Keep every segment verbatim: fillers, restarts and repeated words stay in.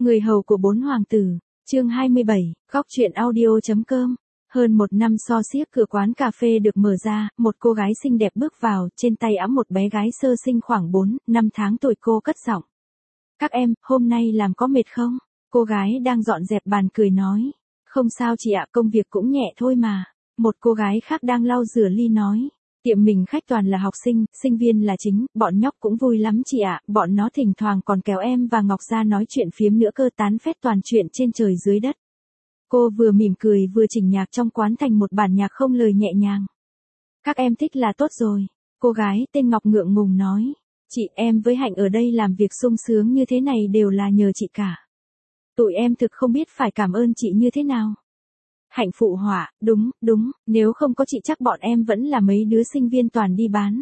Người hầu của bốn hoàng tử, chương hai mươi bảy, góc truyện audio.com. Hơn một năm so xiếc cửa quán cà phê được mở ra, một cô gái xinh đẹp bước vào, trên tay ẵm một bé gái sơ sinh khoảng bốn, năm tháng tuổi. Cô cất giọng. Các em, hôm nay làm có mệt không? Cô gái đang dọn dẹp bàn cười nói. Không sao chị ạ, công việc cũng nhẹ thôi mà. Một cô gái khác đang lau rửa ly nói. Tiệm mình khách toàn là học sinh, sinh viên là chính, bọn nhóc cũng vui lắm chị ạ, bọn nó thỉnh thoảng còn kéo em và Ngọc ra nói chuyện phiếm nữa cơ, tán phét toàn chuyện trên trời dưới đất. Cô vừa mỉm cười vừa chỉnh nhạc trong quán thành một bản nhạc không lời nhẹ nhàng. Các em thích là tốt rồi. Cô gái tên Ngọc ngượng ngùng nói. Chị, em với Hạnh ở đây làm việc sung sướng như thế này đều là nhờ chị cả. Tụi em thực không biết phải cảm ơn chị như thế nào. Hạnh phụ họa, đúng, đúng, nếu không có chị chắc bọn em vẫn là mấy đứa sinh viên toàn đi bán.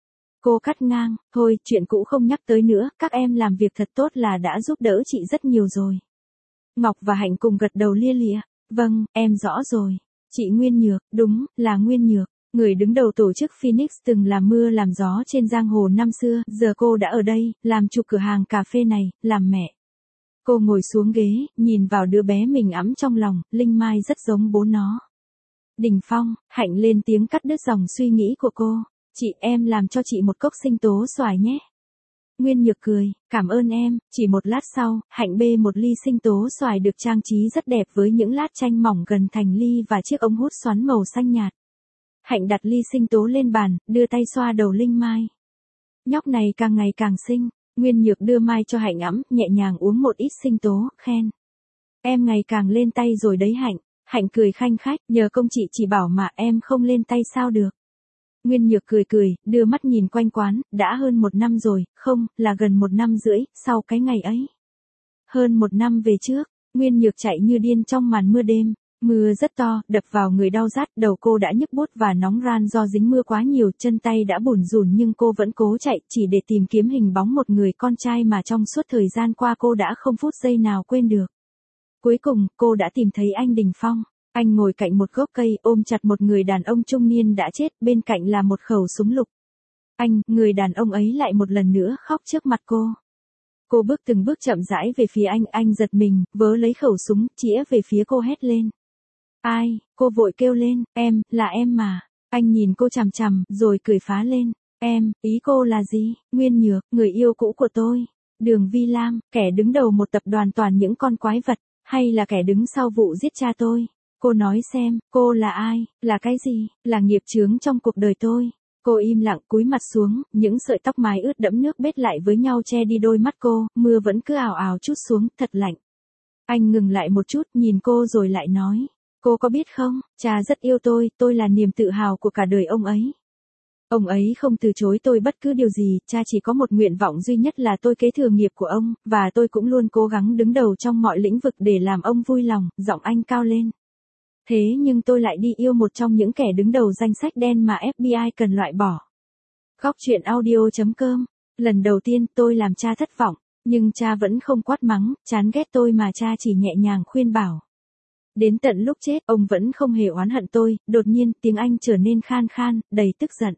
Cô cắt ngang, thôi, chuyện cũ không nhắc tới nữa, các em làm việc thật tốt là đã giúp đỡ chị rất nhiều rồi. Ngọc và Hạnh cùng gật đầu lia lịa, vâng, em rõ rồi. Chị Nguyên Nhược, đúng, là Nguyên Nhược, người đứng đầu tổ chức Phoenix từng làm mưa làm gió trên giang hồ năm xưa, giờ cô đã ở đây, làm chủ cửa hàng cà phê này, làm mẹ. Cô ngồi xuống ghế, nhìn vào đứa bé mình ẵm trong lòng, Linh Mai rất giống bố nó. Đình Phong, Hạnh lên tiếng cắt đứt dòng suy nghĩ của cô. Chị, em làm cho chị một cốc sinh tố xoài nhé. Nguyên Nhược cười, cảm ơn em. Chỉ một lát sau, Hạnh bê một ly sinh tố xoài được trang trí rất đẹp với những lát chanh mỏng gần thành ly và chiếc ống hút xoắn màu xanh nhạt. Hạnh đặt ly sinh tố lên bàn, đưa tay xoa đầu Linh Mai. Nhóc này càng ngày càng xinh. Nguyên Nhược đưa mai cho Hạnh ẵm, nhẹ nhàng uống một ít sinh tố, khen. Em ngày càng lên tay rồi đấy Hạnh. Hạnh cười khanh khách, nhờ công chị chỉ bảo mà em không lên tay sao được. Nguyên Nhược cười cười, đưa mắt nhìn quanh quán, đã hơn một năm rồi, không, là gần một năm rưỡi, sau cái ngày ấy. Hơn một năm về trước, Nguyên Nhược chạy như điên trong màn mưa đêm. Mưa rất to, đập vào người đau rát, đầu cô đã nhức buốt và nóng ran do dính mưa quá nhiều, chân tay đã bủn rủn nhưng cô vẫn cố chạy, chỉ để tìm kiếm hình bóng một người con trai mà trong suốt thời gian qua cô đã không phút giây nào quên được. Cuối cùng, cô đã tìm thấy anh Đình Phong. Anh ngồi cạnh một gốc cây, ôm chặt một người đàn ông trung niên đã chết, bên cạnh là một khẩu súng lục. Anh, người đàn ông ấy lại một lần nữa khóc trước mặt cô. Cô bước từng bước chậm rãi về phía anh, anh giật mình, vớ lấy khẩu súng, chĩa về phía cô hét lên. Ai, cô vội kêu lên, em, là em mà. Anh nhìn cô chằm chằm, rồi cười phá lên. Em, ý cô là gì? Nguyên Nhược, người yêu cũ của tôi. Đường Vi Lam, kẻ đứng đầu một tập đoàn toàn những con quái vật, hay là kẻ đứng sau vụ giết cha tôi? Cô nói xem, cô là ai, là cái gì, là nghiệp chướng trong cuộc đời tôi. Cô im lặng cúi mặt xuống, những sợi tóc mái ướt đẫm nước bết lại với nhau che đi đôi mắt cô, mưa vẫn cứ ào ào trút xuống, thật lạnh. Anh ngừng lại một chút, nhìn cô rồi lại nói. Cô có biết không, cha rất yêu tôi, tôi là niềm tự hào của cả đời ông ấy. Ông ấy không từ chối tôi bất cứ điều gì, cha chỉ có một nguyện vọng duy nhất là tôi kế thừa nghiệp của ông, và tôi cũng luôn cố gắng đứng đầu trong mọi lĩnh vực để làm ông vui lòng, giọng anh cao lên. Thế nhưng tôi lại đi yêu một trong những kẻ đứng đầu danh sách đen mà ép bê i cần loại bỏ. Góc truyện audio.com. Lần đầu tiên tôi làm cha thất vọng, nhưng cha vẫn không quát mắng, chán ghét tôi mà cha chỉ nhẹ nhàng khuyên bảo. Đến tận lúc chết, ông vẫn không hề oán hận tôi, đột nhiên tiếng anh trở nên khan khan, đầy tức giận.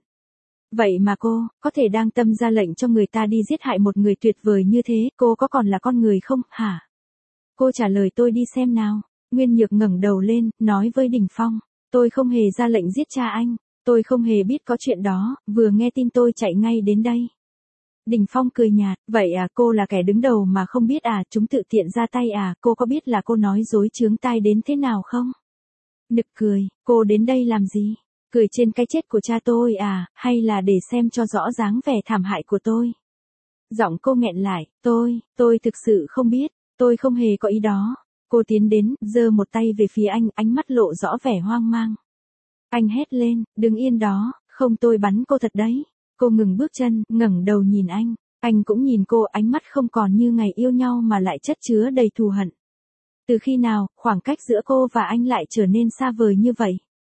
Vậy mà cô, có thể đang tâm ra lệnh cho người ta đi giết hại một người tuyệt vời như thế, cô có còn là con người không, hả? Cô trả lời tôi đi xem nào. Nguyên Nhược ngẩng đầu lên, nói với Đình Phong. Tôi không hề ra lệnh giết cha anh, tôi không hề biết có chuyện đó, vừa nghe tin tôi chạy ngay đến đây. Đình Phong cười nhạt, vậy à, cô là kẻ đứng đầu mà không biết à, chúng tự tiện ra tay à, cô có biết là cô nói dối chướng tai đến thế nào không? Nực cười, cô đến đây làm gì? Cười trên cái chết của cha tôi à, hay là để xem cho rõ dáng vẻ thảm hại của tôi? Giọng cô nghẹn lại, tôi, tôi thực sự không biết, tôi không hề có ý đó. Cô tiến đến, giơ một tay về phía anh, ánh mắt lộ rõ vẻ hoang mang. Anh hét lên, đứng yên đó, không tôi bắn cô thật đấy. Cô ngừng bước chân, ngẩng đầu nhìn anh. Anh cũng nhìn cô, ánh mắt không còn như ngày yêu nhau mà lại chất chứa đầy thù hận. Từ khi nào, khoảng cách giữa cô và anh lại trở nên xa vời như vậy?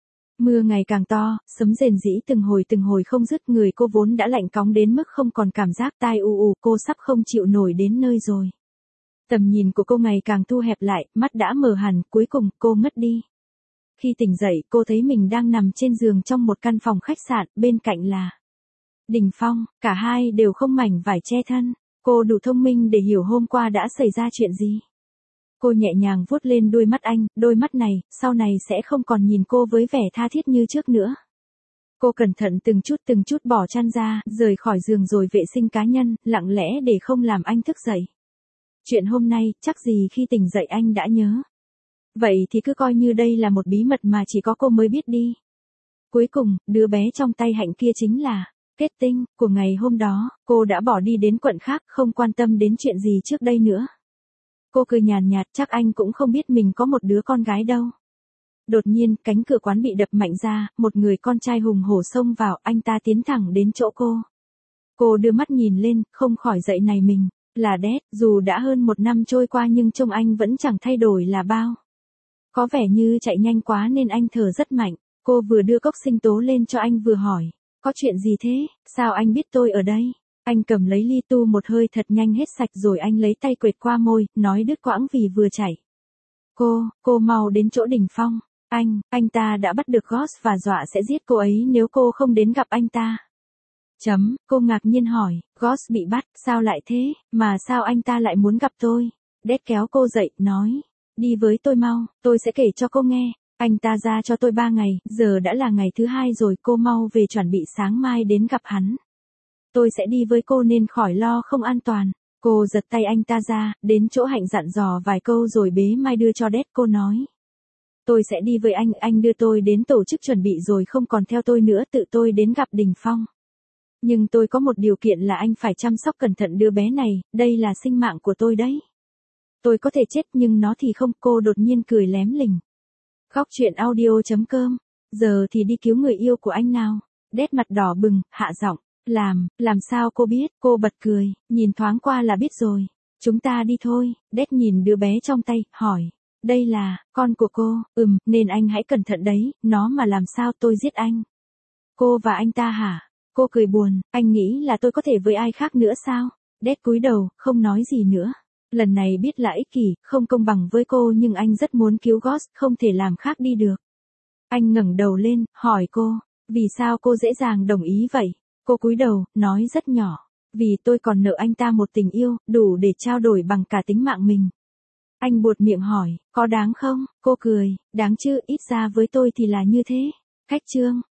Mưa ngày càng to, sấm rền rĩ từng hồi từng hồi không dứt, người cô vốn đã lạnh cóng đến mức không còn cảm giác, tai u u, cô sắp không chịu nổi đến nơi rồi. Tầm nhìn của cô ngày càng thu hẹp lại, mắt đã mờ hẳn, cuối cùng cô ngất đi. Khi tỉnh dậy, cô thấy mình đang nằm trên giường trong một căn phòng khách sạn, bên cạnh là Đình Phong, cả hai đều không mảnh vải che thân. Cô đủ thông minh để hiểu hôm qua đã xảy ra chuyện gì. Cô nhẹ nhàng vuốt lên đôi mắt anh, đôi mắt này, sau này sẽ không còn nhìn cô với vẻ tha thiết như trước nữa. Cô cẩn thận từng chút từng chút bỏ chăn ra, rời khỏi giường rồi vệ sinh cá nhân, lặng lẽ để không làm anh thức dậy. Chuyện hôm nay, chắc gì khi tỉnh dậy anh đã nhớ. Vậy thì cứ coi như đây là một bí mật mà chỉ có cô mới biết đi. Cuối cùng, đứa bé trong tay Hạnh kia chính là kết tinh của ngày hôm đó, cô đã bỏ đi đến quận khác, không quan tâm đến chuyện gì trước đây nữa. Cô cười nhàn nhạt, chắc anh cũng không biết mình có một đứa con gái đâu. Đột nhiên, cánh cửa quán bị đập mạnh ra, một người con trai hùng hổ xông vào, anh ta tiến thẳng đến chỗ cô. Cô đưa mắt nhìn lên, không khỏi dậy này mình, là Dad, dù đã hơn một năm trôi qua nhưng trông anh vẫn chẳng thay đổi là bao. Có vẻ như chạy nhanh quá nên anh thở rất mạnh, cô vừa đưa cốc sinh tố lên cho anh vừa hỏi, có chuyện gì thế, sao anh biết tôi ở đây? Anh cầm lấy ly tu một hơi thật nhanh hết sạch rồi anh lấy tay quệt qua môi, nói đứt quãng vì vừa chảy. Cô, cô mau đến chỗ đỉnh phong. Anh, anh ta đã bắt được Goss và dọa sẽ giết cô ấy nếu cô không đến gặp anh ta. Chấm, cô ngạc nhiên hỏi, Goss bị bắt, sao lại thế, mà sao anh ta lại muốn gặp tôi? Dad kéo cô dậy, nói, đi với tôi mau, tôi sẽ kể cho cô nghe. Anh ta ra cho tôi ba ngày, giờ đã là ngày thứ hai rồi, cô mau về chuẩn bị sáng mai đến gặp hắn. Tôi sẽ đi với cô nên khỏi lo không an toàn. Cô giật tay anh ta ra, đến chỗ Hạnh dặn dò vài câu rồi bế Mai đưa cho Dad, cô nói. Tôi sẽ đi với anh, anh đưa tôi đến tổ chức chuẩn bị rồi không còn theo tôi nữa, tự tôi đến gặp Đình Phong. Nhưng tôi có một điều kiện là anh phải chăm sóc cẩn thận đứa bé này, đây là sinh mạng của tôi đấy. Tôi có thể chết nhưng nó thì không, cô đột nhiên cười lém lỉnh. Khóc chuyện audio chấm com, giờ thì đi cứu người yêu của anh nào. Dad mặt đỏ bừng, hạ giọng, làm, làm sao cô biết, cô bật cười, nhìn thoáng qua là biết rồi. Chúng ta đi thôi, Dad nhìn đứa bé trong tay, hỏi. Đây là, con của cô, ừm, nên anh hãy cẩn thận đấy, nó mà làm sao tôi giết anh. Cô và anh ta hả? Cô cười buồn, anh nghĩ là tôi có thể với ai khác nữa sao? Dad cúi đầu, không nói gì nữa. Lần này biết là ích kỷ, không công bằng với cô nhưng anh rất muốn cứu Goss, không thể làm khác đi được. Anh ngẩng đầu lên, hỏi cô, vì sao cô dễ dàng đồng ý vậy? Cô cúi đầu, nói rất nhỏ, vì tôi còn nợ anh ta một tình yêu, đủ để trao đổi bằng cả tính mạng mình. Anh buột miệng hỏi, có đáng không? Cô cười, đáng chứ, ít ra với tôi thì là như thế. Khách chương.